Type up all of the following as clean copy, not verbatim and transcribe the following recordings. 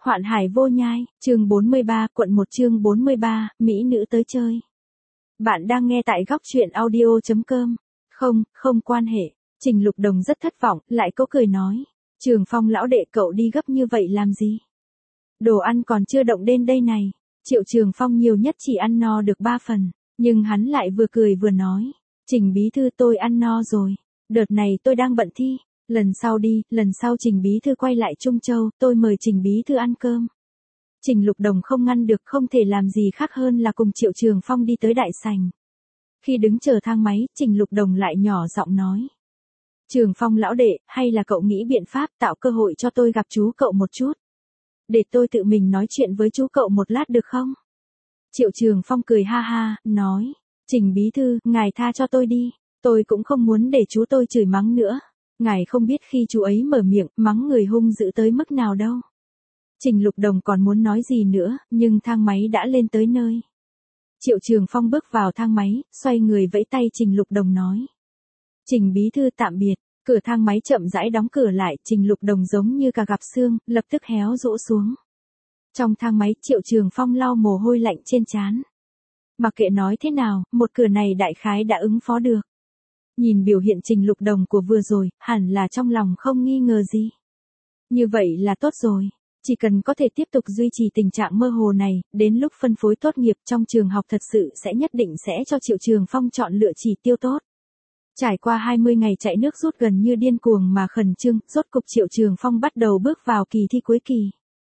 Hoạn hải vô nhai, chương 43, quận 1 chương 43, Mỹ nữ tới chơi. Bạn đang nghe tại góc truyện audio.com. Không quan hệ. Trình Lục Đồng rất thất vọng, lại cố cười nói. Trường Phong lão đệ, cậu đi gấp như vậy làm gì? Đồ ăn còn chưa động đến đây này. Triệu Trường Phong nhiều nhất chỉ ăn no được 3 phần, nhưng hắn lại vừa cười vừa nói. Trình bí thư, tôi ăn no rồi. Đợt này tôi đang bận thi. Lần sau đi, lần sau Trình bí thư quay lại Trung Châu, tôi mời Trình bí thư ăn cơm. Trình Lục Đồng không ngăn được, không thể làm gì khác hơn là cùng Triệu Trường Phong đi tới đại sảnh. Khi đứng chờ thang máy, Trình Lục Đồng lại nhỏ giọng nói. Trường Phong lão đệ, hay là cậu nghĩ biện pháp tạo cơ hội cho tôi gặp chú cậu một chút? Để tôi tự mình nói chuyện với chú cậu một lát được không? Triệu Trường Phong cười ha ha, nói. Trình bí thư, ngài tha cho tôi đi. Tôi cũng không muốn để chú tôi chửi mắng nữa. Ngài không biết khi chú ấy mở miệng, mắng người hung dữ tới mức nào đâu. Trình Lục Đồng còn muốn nói gì nữa, nhưng thang máy đã lên tới nơi. Triệu Trường Phong bước vào thang máy, xoay người vẫy tay Trình Lục Đồng nói. Trình bí thư tạm biệt, cửa thang máy chậm rãi đóng cửa lại, Trình Lục Đồng giống như cả gặp xương, lập tức héo rũ xuống. Trong thang máy, Triệu Trường Phong lau mồ hôi lạnh trên trán. Mặc kệ nói thế nào, một cửa này đại khái đã ứng phó được. Nhìn biểu hiện Trình Lục Đồng của vừa rồi, hẳn là trong lòng không nghi ngờ gì. Như vậy là tốt rồi. Chỉ cần có thể tiếp tục duy trì tình trạng mơ hồ này, đến lúc phân phối tốt nghiệp trong trường học thật sự sẽ nhất định sẽ cho Triệu Trường Phong chọn lựa chỉ tiêu tốt. Trải qua 20 ngày chạy nước rút gần như điên cuồng mà khẩn trương, rốt cục Triệu Trường Phong bắt đầu bước vào kỳ thi cuối kỳ.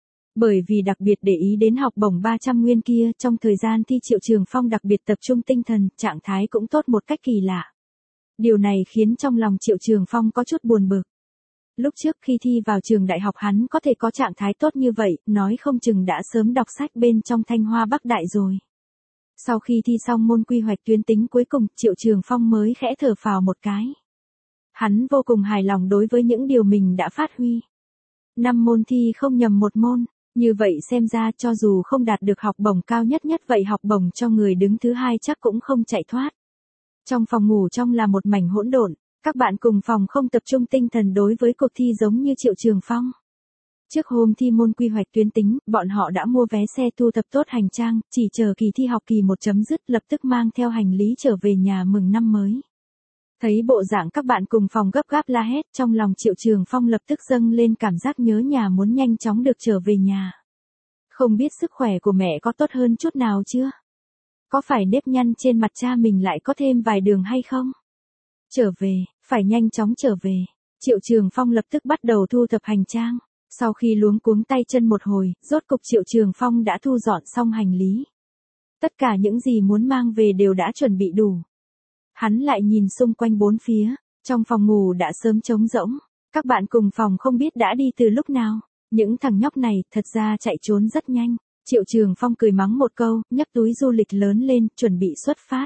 Bởi vì đặc biệt để ý đến học bổng 300 nguyên kia, trong thời gian thi Triệu Trường Phong đặc biệt tập trung tinh thần, trạng thái cũng tốt một cách kỳ lạ. Điều này khiến trong lòng Triệu Trường Phong có chút buồn bực. Lúc trước khi thi vào trường đại học hắn có thể có trạng thái tốt như vậy, nói không chừng đã sớm đọc sách bên trong Thanh Hoa Bắc Đại rồi. Sau khi thi xong môn quy hoạch tuyến tính cuối cùng, Triệu Trường Phong mới khẽ thở phào một cái. Hắn vô cùng hài lòng đối với những điều mình đã phát huy. 5 môn thi không nhầm một môn, như vậy xem ra cho dù không đạt được học bổng cao nhất vậy học bổng cho người đứng thứ 2 chắc cũng không chạy thoát. Trong phòng ngủ trong là một mảnh hỗn độn, các bạn cùng phòng không tập trung tinh thần đối với cuộc thi giống như Triệu Trường Phong. Trước hôm thi môn quy hoạch tuyến tính, bọn họ đã mua vé xe thu thập tốt hành trang, chỉ chờ kỳ thi học kỳ 1 chấm dứt lập tức mang theo hành lý trở về nhà mừng năm mới. Thấy bộ dạng các bạn cùng phòng gấp gáp la hét, trong lòng Triệu Trường Phong lập tức dâng lên cảm giác nhớ nhà muốn nhanh chóng được trở về nhà. Không biết sức khỏe của mẹ có tốt hơn chút nào chưa? Có phải nếp nhăn trên mặt cha mình lại có thêm vài đường hay không? Trở về, phải nhanh chóng trở về. Triệu Trường Phong lập tức bắt đầu thu thập hành trang. Sau khi luống cuống tay chân một hồi, rốt cục Triệu Trường Phong đã thu dọn xong hành lý. Tất cả những gì muốn mang về đều đã chuẩn bị đủ. Hắn lại nhìn xung quanh bốn phía, trong phòng ngủ đã sớm trống rỗng. Các bạn cùng phòng không biết đã đi từ lúc nào. Những thằng nhóc này thật ra chạy trốn rất nhanh. Triệu Trường Phong cười mắng một câu, nhấc túi du lịch lớn lên, chuẩn bị xuất phát.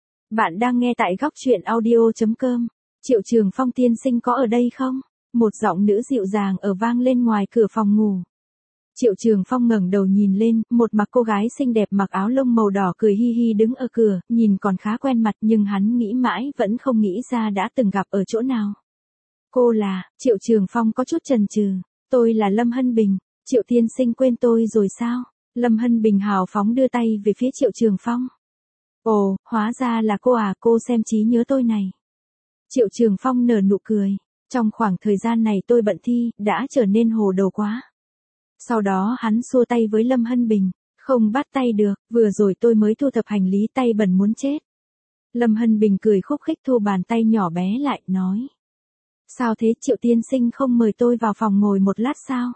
Bạn đang nghe tại góc truyện audio.com. Triệu Trường Phong tiên sinh có ở đây không? Một giọng nữ dịu dàng ở vang lên ngoài cửa phòng ngủ. Triệu Trường Phong ngẩng đầu nhìn lên, một mặc cô gái xinh đẹp mặc áo lông màu đỏ cười hi hi đứng ở cửa, nhìn còn khá quen mặt nhưng hắn nghĩ mãi vẫn không nghĩ ra đã từng gặp ở chỗ nào. Cô là, Triệu Trường Phong có chút chần chừ. Tôi là Lâm Hân Bình. Triệu tiên sinh quên tôi rồi sao? Lâm Hân Bình hào phóng đưa tay về phía Triệu Trường Phong. Ồ, hóa ra là cô à, cô xem trí nhớ tôi này. Triệu Trường Phong nở nụ cười. Trong khoảng thời gian này tôi bận thi, đã trở nên hồ đồ quá. Sau đó hắn xua tay với Lâm Hân Bình. Không bắt tay được, vừa rồi tôi mới thu thập hành lý tay bẩn muốn chết. Lâm Hân Bình cười khúc khích thu bàn tay nhỏ bé lại, nói. Sao thế, Triệu tiên sinh không mời tôi vào phòng ngồi một lát sao?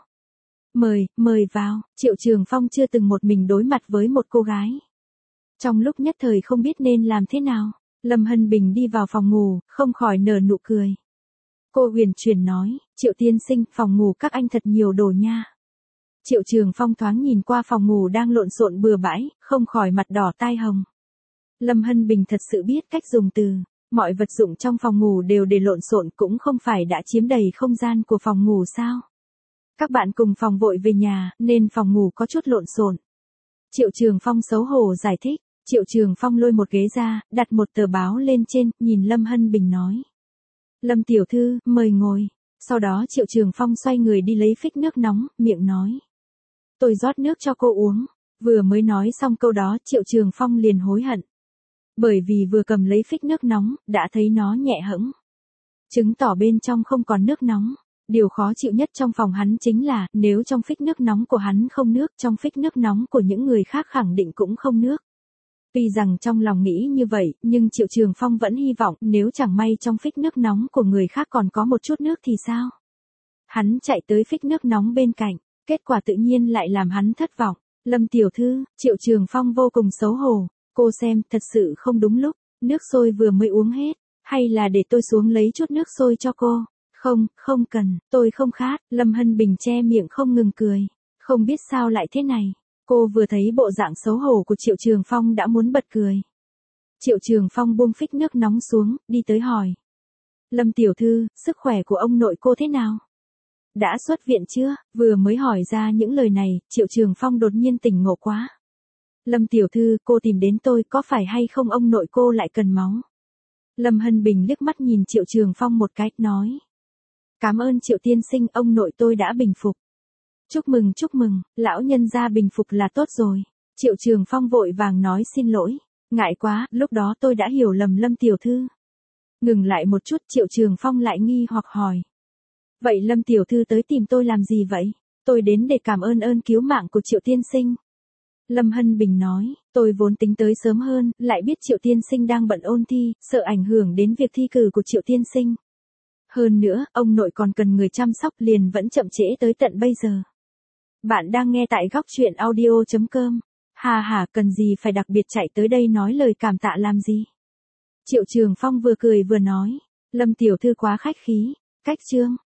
Mời vào. Triệu Trường Phong chưa từng một mình đối mặt với một cô gái. Trong lúc nhất thời không biết nên làm thế nào, Lâm Hân Bình đi vào phòng ngủ, không khỏi nở nụ cười. Cô huyền chuyển nói, Triệu tiên sinh, phòng ngủ các anh thật nhiều đồ nha. Triệu Trường Phong thoáng nhìn qua phòng ngủ đang lộn xộn bừa bãi, không khỏi mặt đỏ tai hồng. Lâm Hân Bình thật sự biết cách dùng từ. Mọi vật dụng trong phòng ngủ đều để lộn xộn cũng không phải đã chiếm đầy không gian của phòng ngủ sao. Các bạn cùng phòng vội về nhà, nên phòng ngủ có chút lộn xộn. Triệu Trường Phong xấu hổ giải thích. Triệu Trường Phong lôi một ghế ra, đặt một tờ báo lên trên, nhìn Lâm Hân Bình nói. Lâm tiểu thư, mời ngồi. Sau đó Triệu Trường Phong xoay người đi lấy phích nước nóng, miệng nói. tôi rót nước cho cô uống. Vừa mới nói xong câu đó Triệu Trường Phong liền hối hận. Bởi vì vừa cầm lấy phích nước nóng, đã thấy nó nhẹ hẫng. Chứng tỏ bên trong không còn nước nóng. Điều khó chịu nhất trong phòng hắn chính là, nếu trong phích nước nóng của hắn không nước, trong phích nước nóng của những người khác khẳng định cũng không nước. Tuy rằng trong lòng nghĩ như vậy, nhưng Triệu Trường Phong vẫn hy vọng nếu chẳng may trong phích nước nóng của người khác còn có một chút nước thì sao? Hắn chạy tới phích nước nóng bên cạnh, kết quả tự nhiên lại làm hắn thất vọng. Lâm tiểu thư, Triệu Trường Phong vô cùng xấu hổ. Cô xem, thật sự không đúng lúc, nước sôi vừa mới uống hết, hay là để tôi xuống lấy chút nước sôi cho cô? Không, không cần, tôi không khát. Lâm Hân Bình che miệng không ngừng cười. Không biết sao lại thế này. Cô vừa thấy bộ dạng xấu hổ của Triệu Trường Phong đã muốn bật cười. Triệu Trường Phong buông phích nước nóng xuống, đi tới hỏi. Lâm tiểu thư, sức khỏe của ông nội cô thế nào? Đã xuất viện chưa? Vừa mới hỏi ra những lời này, Triệu Trường Phong đột nhiên tỉnh ngộ quá. Lâm tiểu thư, cô tìm đến tôi, có phải hay không ông nội cô lại cần máu? Lâm Hân Bình liếc mắt nhìn Triệu Trường Phong một cái, nói. Cảm ơn Triệu tiên sinh, ông nội tôi đã bình phục. Chúc mừng, lão nhân gia bình phục là tốt rồi. Triệu Trường Phong vội vàng nói xin lỗi. Ngại quá, lúc đó tôi đã hiểu lầm Lâm tiểu thư. Ngừng lại một chút, Triệu Trường Phong lại nghi hoặc hỏi. Vậy Lâm tiểu thư tới tìm tôi làm gì vậy? Tôi đến để cảm ơn cứu mạng của Triệu tiên sinh. Lâm Hân Bình nói, tôi vốn tính tới sớm hơn, lại biết Triệu tiên sinh đang bận ôn thi, sợ ảnh hưởng đến việc thi cử của Triệu tiên sinh. Hơn nữa, ông nội còn cần người chăm sóc liền vẫn chậm trễ tới tận bây giờ. Bạn đang nghe tại góc truyện audio.com. Hà, cần gì phải đặc biệt chạy tới đây nói lời cảm tạ làm gì? Triệu Trường Phong vừa cười vừa nói, Lâm tiểu thư quá khách khí. Cách chương